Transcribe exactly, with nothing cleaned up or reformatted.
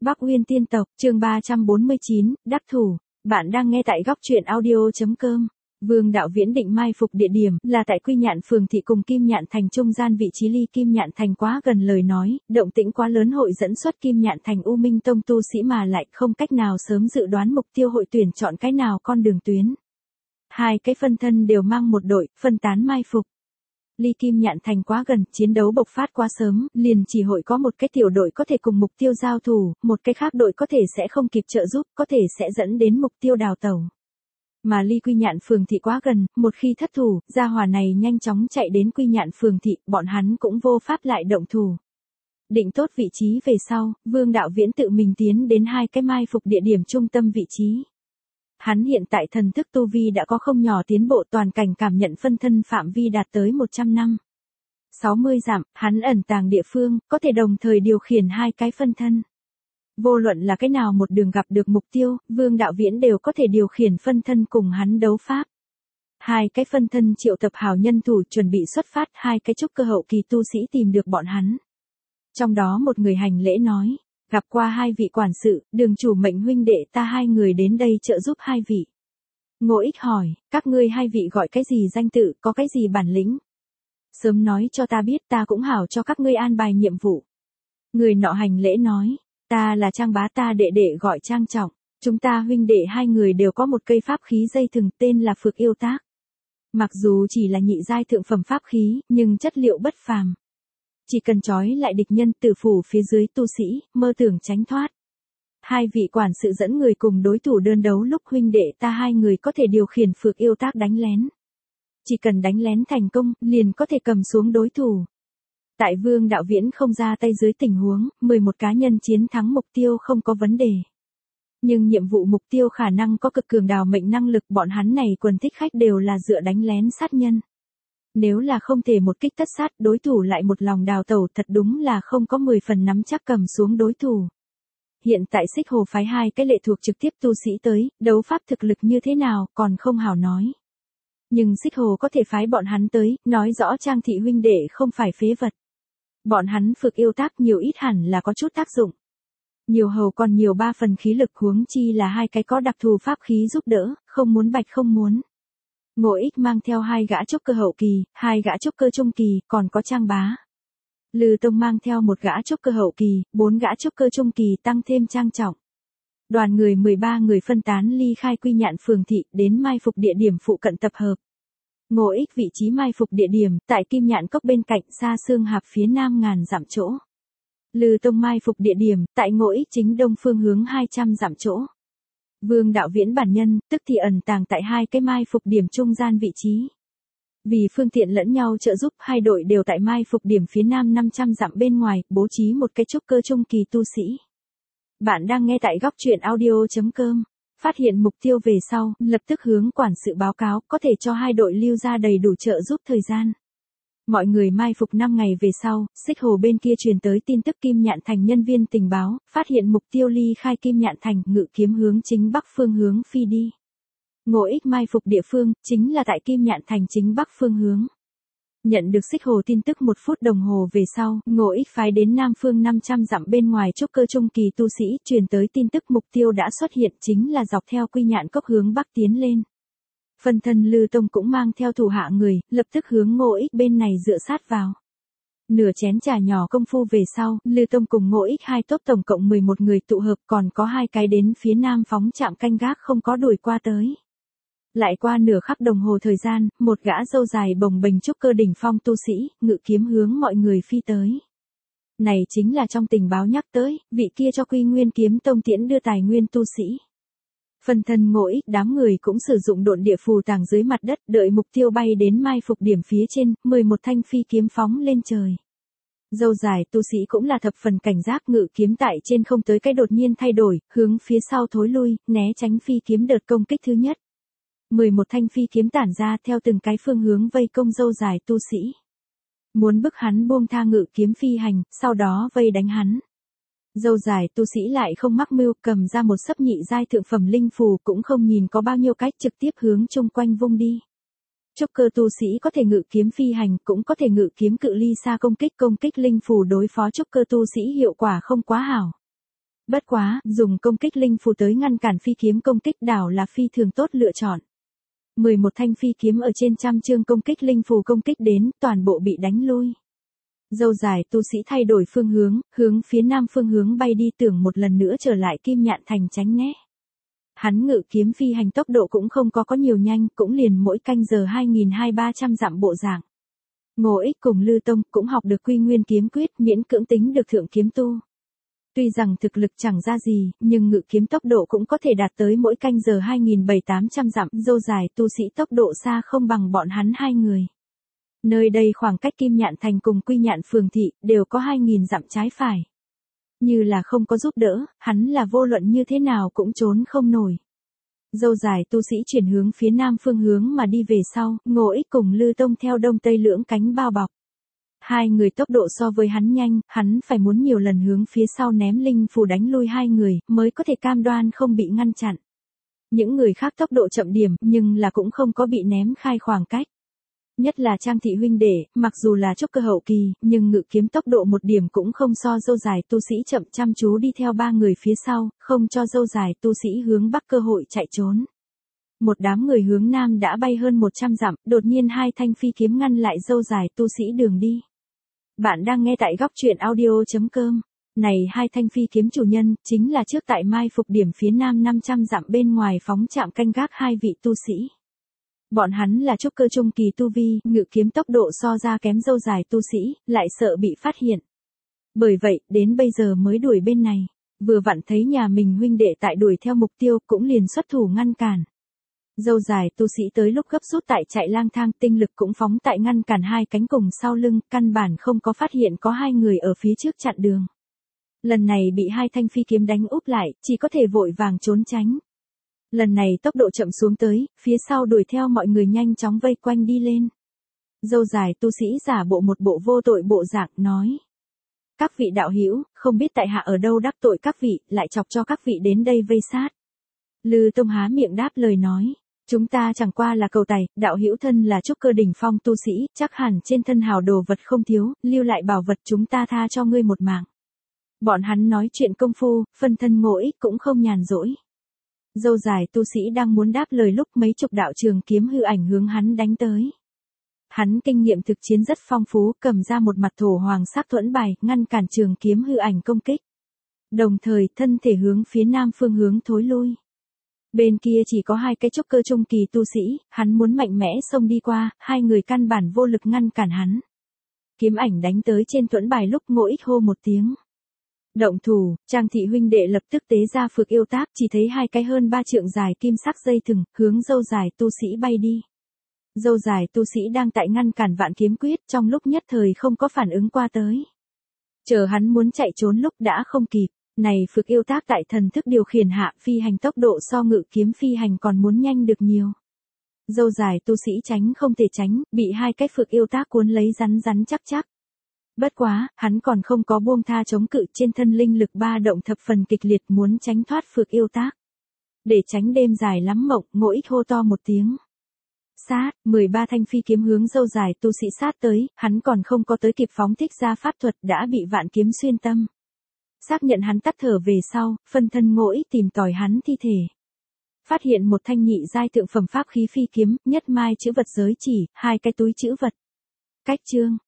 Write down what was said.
Bắc Uyên tiên tộc, chương ba trăm bốn mươi chín, đắc thủ. Bạn đang nghe tại góc truyện audio.com. Vương Đạo Viễn định mai phục địa điểm là tại Quy Nhạn phường thị cùng Kim Nhạn Thành trung gian, vị trí ly Kim Nhạn Thành quá gần, lời nói, động tĩnh quá lớn hội dẫn xuất Kim Nhạn Thành U Minh Tông tu sĩ mà lại không cách nào sớm dự đoán mục tiêu hội tuyển chọn cái nào con đường tuyến. Hai cái phân thân đều mang một đội, phân tán mai phục. Ly Kim Nhạn Thành quá gần, chiến đấu bộc phát quá sớm, liền chỉ hội có một cái tiểu đội có thể cùng mục tiêu giao thủ, một cái khác đội có thể sẽ không kịp trợ giúp, có thể sẽ dẫn đến mục tiêu đào tẩu. Mà ly Quy Nhạn phường thị quá gần, một khi thất thủ, gia hỏa này nhanh chóng chạy đến Quy Nhạn phường thị, bọn hắn cũng vô pháp lại động thủ. Định tốt vị trí về sau, Vương Đạo Viễn tự mình tiến đến hai cái mai phục địa điểm trung tâm vị trí. Hắn hiện tại thần thức tu vi đã có không nhỏ tiến bộ, toàn cảnh cảm nhận phân thân phạm vi đạt tới một trăm năm. sáu mươi dặm, hắn ẩn tàng địa phương, có thể đồng thời điều khiển hai cái phân thân. Vô luận là cái nào một đường gặp được mục tiêu, Vương Đạo Viễn đều có thể điều khiển phân thân cùng hắn đấu pháp. Hai cái phân thân triệu tập hào nhân thủ chuẩn bị xuất phát, hai cái trúc cơ hậu kỳ tu sĩ tìm được bọn hắn. Trong đó một người hành lễ nói. Gặp qua hai vị quản sự, đường chủ mệnh huynh đệ ta hai người đến đây trợ giúp hai vị. Ngô Ích hỏi, các ngươi hai vị gọi cái gì danh tự, có cái gì bản lĩnh? Sớm nói cho ta biết, ta cũng hảo cho các ngươi an bài nhiệm vụ. Người nọ hành lễ nói, ta là Trang bá, ta đệ đệ gọi Trang Trọng. Chúng ta huynh đệ hai người đều có một cây pháp khí dây thừng tên là Phược Yêu Tác. Mặc dù chỉ là nhị giai thượng phẩm pháp khí, nhưng chất liệu bất phàm. Chỉ cần trói lại địch nhân, tử phủ phía dưới tu sĩ, mơ tưởng tránh thoát. Hai vị quản sự dẫn người cùng đối thủ đơn đấu lúc huynh đệ ta hai người có thể điều khiển Phược Yêu Tác đánh lén. Chỉ cần đánh lén thành công, liền có thể cầm xuống đối thủ. Tại Vương Đạo Viễn không ra tay dưới tình huống, mười một cá nhân chiến thắng mục tiêu không có vấn đề. Nhưng nhiệm vụ mục tiêu khả năng có cực cường đào mệnh năng lực, bọn hắn này quần thích khách đều là dựa đánh lén sát nhân. Nếu là không thể một kích tất sát, đối thủ lại một lòng đào tẩu, thật đúng là không có mười phần nắm chắc cầm xuống đối thủ. Hiện tại Xích Hồ phái hai cái lệ thuộc trực tiếp tu sĩ tới, đấu pháp thực lực như thế nào, còn không hảo nói. Nhưng Xích Hồ có thể phái bọn hắn tới, nói rõ Trang thị huynh đệ không phải phế vật. Bọn hắn Phược Yêu Tác nhiều ít hẳn là có chút tác dụng. Nhiều hầu còn nhiều ba phần khí lực, huống chi là hai cái có đặc thù pháp khí giúp đỡ, không muốn bạch không muốn. Ngô Ích mang theo hai gã trúc cơ hậu kỳ, hai gã trúc cơ trung kỳ, còn có Trang bá. Lư Tông mang theo một gã trúc cơ hậu kỳ, bốn gã trúc cơ trung kỳ, tăng thêm Trang Trọng. Đoàn người mười ba người phân tán ly khai Quy Nhạn phường thị, đến mai phục địa điểm phụ cận tập hợp. Ngô Ích vị trí mai phục địa điểm, tại Kim Nhạn Cốc bên cạnh, xa Xương Hạp phía nam ngàn dặm chỗ. Lư Tông mai phục địa điểm, tại Ngô Ích chính đông phương hướng hai trăm dặm chỗ. Vương Đạo Viễn bản nhân, tức thì ẩn tàng tại hai cái mai phục điểm trung gian vị trí. Vì phương tiện lẫn nhau trợ giúp, hai đội đều tại mai phục điểm phía nam năm trăm dặm bên ngoài, bố trí một cái trúc cơ trung kỳ tu sĩ. Bạn đang nghe tại góc truyện audio.com. Phát hiện mục tiêu về sau, lập tức hướng quản sự báo cáo, có thể cho hai đội lưu ra đầy đủ trợ giúp thời gian. Mọi người mai phục năm ngày về sau, Xích Hồ bên kia truyền tới tin tức Kim Nhạn Thành nhân viên tình báo, phát hiện mục tiêu ly khai Kim Nhạn Thành, ngự kiếm hướng chính bắc phương hướng phi đi. Ngô Ích mai phục địa phương, chính là tại Kim Nhạn Thành chính bắc phương hướng. Nhận được Xích Hồ tin tức một phút đồng hồ về sau, Ngô Ích phái đến nam phương năm trăm dặm bên ngoài trúc cơ trung kỳ tu sĩ, truyền tới tin tức mục tiêu đã xuất hiện, chính là dọc theo Quy Nhạn Cốc hướng bắc tiến lên. Phân thân Lư Tông cũng mang theo thủ hạ người, lập tức hướng Ngô Ích bên này dựa sát vào. Nửa chén trà nhỏ công phu về sau, Lư Tông cùng Ngô Ích hai tốt tổng cộng mười một người tụ hợp, còn có hai cái đến phía nam phóng trạm canh gác không có đuổi qua tới. Lại qua nửa khắc đồng hồ thời gian, một gã râu dài bồng bềnh trúc cơ đỉnh phong tu sĩ, ngự kiếm hướng mọi người phi tới. Này chính là trong tình báo nhắc tới, vị kia cho Quy Nguyên Kiếm Tông tiễn đưa tài nguyên tu sĩ. Phân thân Ngô Ích đám người cũng sử dụng độn địa phù tàng dưới mặt đất, đợi mục tiêu bay đến mai phục điểm phía trên, mười một thanh phi kiếm phóng lên trời. Dâu dài tu sĩ cũng là thập phần cảnh giác, ngự kiếm tại trên không tới cái đột nhiên thay đổi, hướng phía sau thối lui, né tránh phi kiếm đợt công kích thứ nhất. mười một thanh phi kiếm tản ra theo từng cái phương hướng vây công dâu dài tu sĩ. Muốn bức hắn buông tha ngự kiếm phi hành, sau đó vây đánh hắn. Dâu dài tu sĩ lại không mắc mưu, cầm ra một sấp nhị giai thượng phẩm linh phù, cũng không nhìn có bao nhiêu cách, trực tiếp hướng chung quanh vung đi. Trúc cơ tu sĩ có thể ngự kiếm phi hành, cũng có thể ngự kiếm cự ly xa công kích, công kích linh phù đối phó trúc cơ tu sĩ hiệu quả không quá hảo. Bất quá, dùng công kích linh phù tới ngăn cản phi kiếm công kích đảo là phi thường tốt lựa chọn. mười một thanh phi kiếm ở trên trăm chương công kích linh phù công kích đến, toàn bộ bị đánh lui. Dâu dài tu sĩ thay đổi phương hướng, hướng phía nam phương hướng bay đi, tưởng một lần nữa trở lại Kim Nhạn Thành tránh né. Hắn ngự kiếm phi hành tốc độ cũng không có có nhiều nhanh, cũng liền mỗi canh giờ hai nghìn hai trăm ba trăm dặm bộ dạng. Ngô Ích cùng Lư Tông cũng học được Quy Nguyên kiếm quyết, miễn cưỡng tính được thượng kiếm tu. Tuy rằng thực lực chẳng ra gì, nhưng ngự kiếm tốc độ cũng có thể đạt tới mỗi canh giờ hai nghìn bảy trăm tám trăm dặm, dâu dài tu sĩ tốc độ xa không bằng bọn hắn hai người. Nơi đây khoảng cách Kim Nhạn Thành cùng Quy Nhạn Phường Thị, đều có hai nghìn dặm trái phải. Như là không có giúp đỡ, hắn là vô luận như thế nào cũng trốn không nổi. Dâu dài tu sĩ chuyển hướng phía nam phương hướng mà đi về sau, Ngô Ích cùng Lư Tông theo đông tây lưỡng cánh bao bọc. Hai người tốc độ so với hắn nhanh, hắn phải muốn nhiều lần hướng phía sau ném linh phù đánh lui hai người, mới có thể cam đoan không bị ngăn chặn. Những người khác tốc độ chậm điểm, nhưng là cũng không có bị ném khai khoảng cách. Nhất là Trang thị huynh đệ, mặc dù là trúc cơ hậu kỳ, nhưng ngự kiếm tốc độ một điểm cũng không so dâu dài tu sĩ chậm, chăm chú đi theo ba người phía sau, không cho dâu dài tu sĩ hướng bắc cơ hội chạy trốn. Một đám người hướng nam đã bay hơn một trăm dặm, đột nhiên hai thanh phi kiếm ngăn lại dâu dài tu sĩ đường đi. Bạn đang nghe tại góc truyện audio chấm com. Này hai thanh phi kiếm chủ nhân, chính là trước tại mai phục điểm phía nam năm trăm dặm bên ngoài phóng trạm canh gác hai vị tu sĩ. Bọn hắn là trúc cơ trung kỳ tu vi, ngự kiếm tốc độ so ra kém dâu dài tu sĩ, lại sợ bị phát hiện. Bởi vậy, đến bây giờ mới đuổi bên này, vừa vặn thấy nhà mình huynh đệ tại đuổi theo mục tiêu, cũng liền xuất thủ ngăn cản. Dâu dài tu sĩ tới lúc gấp rút tại chạy lang thang, tinh lực cũng phóng tại ngăn cản hai cánh cùng sau lưng, căn bản không có phát hiện có hai người ở phía trước chặn đường. Lần này bị hai thanh phi kiếm đánh úp lại, chỉ có thể vội vàng trốn tránh. Lần này tốc độ chậm xuống tới, phía sau đuổi theo mọi người nhanh chóng vây quanh đi lên. Dâu dài tu sĩ giả bộ một bộ vô tội bộ dạng, nói: Các vị đạo hữu, không biết tại hạ ở đâu đắc tội các vị, lại chọc cho các vị đến đây vây sát. Lư Tông há miệng đáp lời nói: Chúng ta chẳng qua là cầu tài, đạo hữu thân là trúc cơ đỉnh phong tu sĩ, chắc hẳn trên thân hào đồ vật không thiếu, lưu lại bảo vật chúng ta tha cho ngươi một mạng. Bọn hắn nói chuyện công phu, phân thân Ngô Ích cũng không nhàn rỗi. Dâu dài tu sĩ đang muốn đáp lời lúc mấy chục đạo trường kiếm hư ảnh hướng hắn đánh tới. Hắn kinh nghiệm thực chiến rất phong phú, cầm ra một mặt thổ hoàng sắc thuẫn bài, ngăn cản trường kiếm hư ảnh công kích. Đồng thời, thân thể hướng phía nam phương hướng thối lui. Bên kia chỉ có hai cái trúc cơ trung kỳ tu sĩ, hắn muốn mạnh mẽ xông đi qua, hai người căn bản vô lực ngăn cản hắn. Kiếm ảnh đánh tới trên thuẫn bài lúc Ngô Ích hô một tiếng. Động thủ, Trang thị huynh đệ lập tức tế ra phược yêu tác, chỉ thấy hai cái hơn ba trượng dài kim sắc dây thừng, hướng dâu dài tu sĩ bay đi. Dâu dài tu sĩ đang tại ngăn cản vạn kiếm quyết, trong lúc nhất thời không có phản ứng qua tới. Chờ hắn muốn chạy trốn lúc đã không kịp, này phược yêu tác tại thần thức điều khiển hạ, phi hành tốc độ so ngự kiếm phi hành còn muốn nhanh được nhiều. Dâu dài tu sĩ tránh không thể tránh, bị hai cái phược yêu tác cuốn lấy rắn rắn chắc chắc. Bất quá, hắn còn không có buông tha chống cự, trên thân linh lực ba động thập phần kịch liệt, muốn tránh thoát phược yêu tác. Để tránh đêm dài lắm mộng, Ngô Ích hô to một tiếng. Sát, mười ba thanh phi kiếm hướng dâu dài tu sĩ sát tới, hắn còn không có tới kịp phóng thích ra pháp thuật đã bị vạn kiếm xuyên tâm. Xác nhận hắn tắt thở về sau, phân thân Ngô Ích tìm tòi hắn thi thể. Phát hiện một thanh nhị giai thượng phẩm pháp khí phi kiếm, nhất mai chữ vật giới chỉ, hai cái túi chữ vật. Cách chương,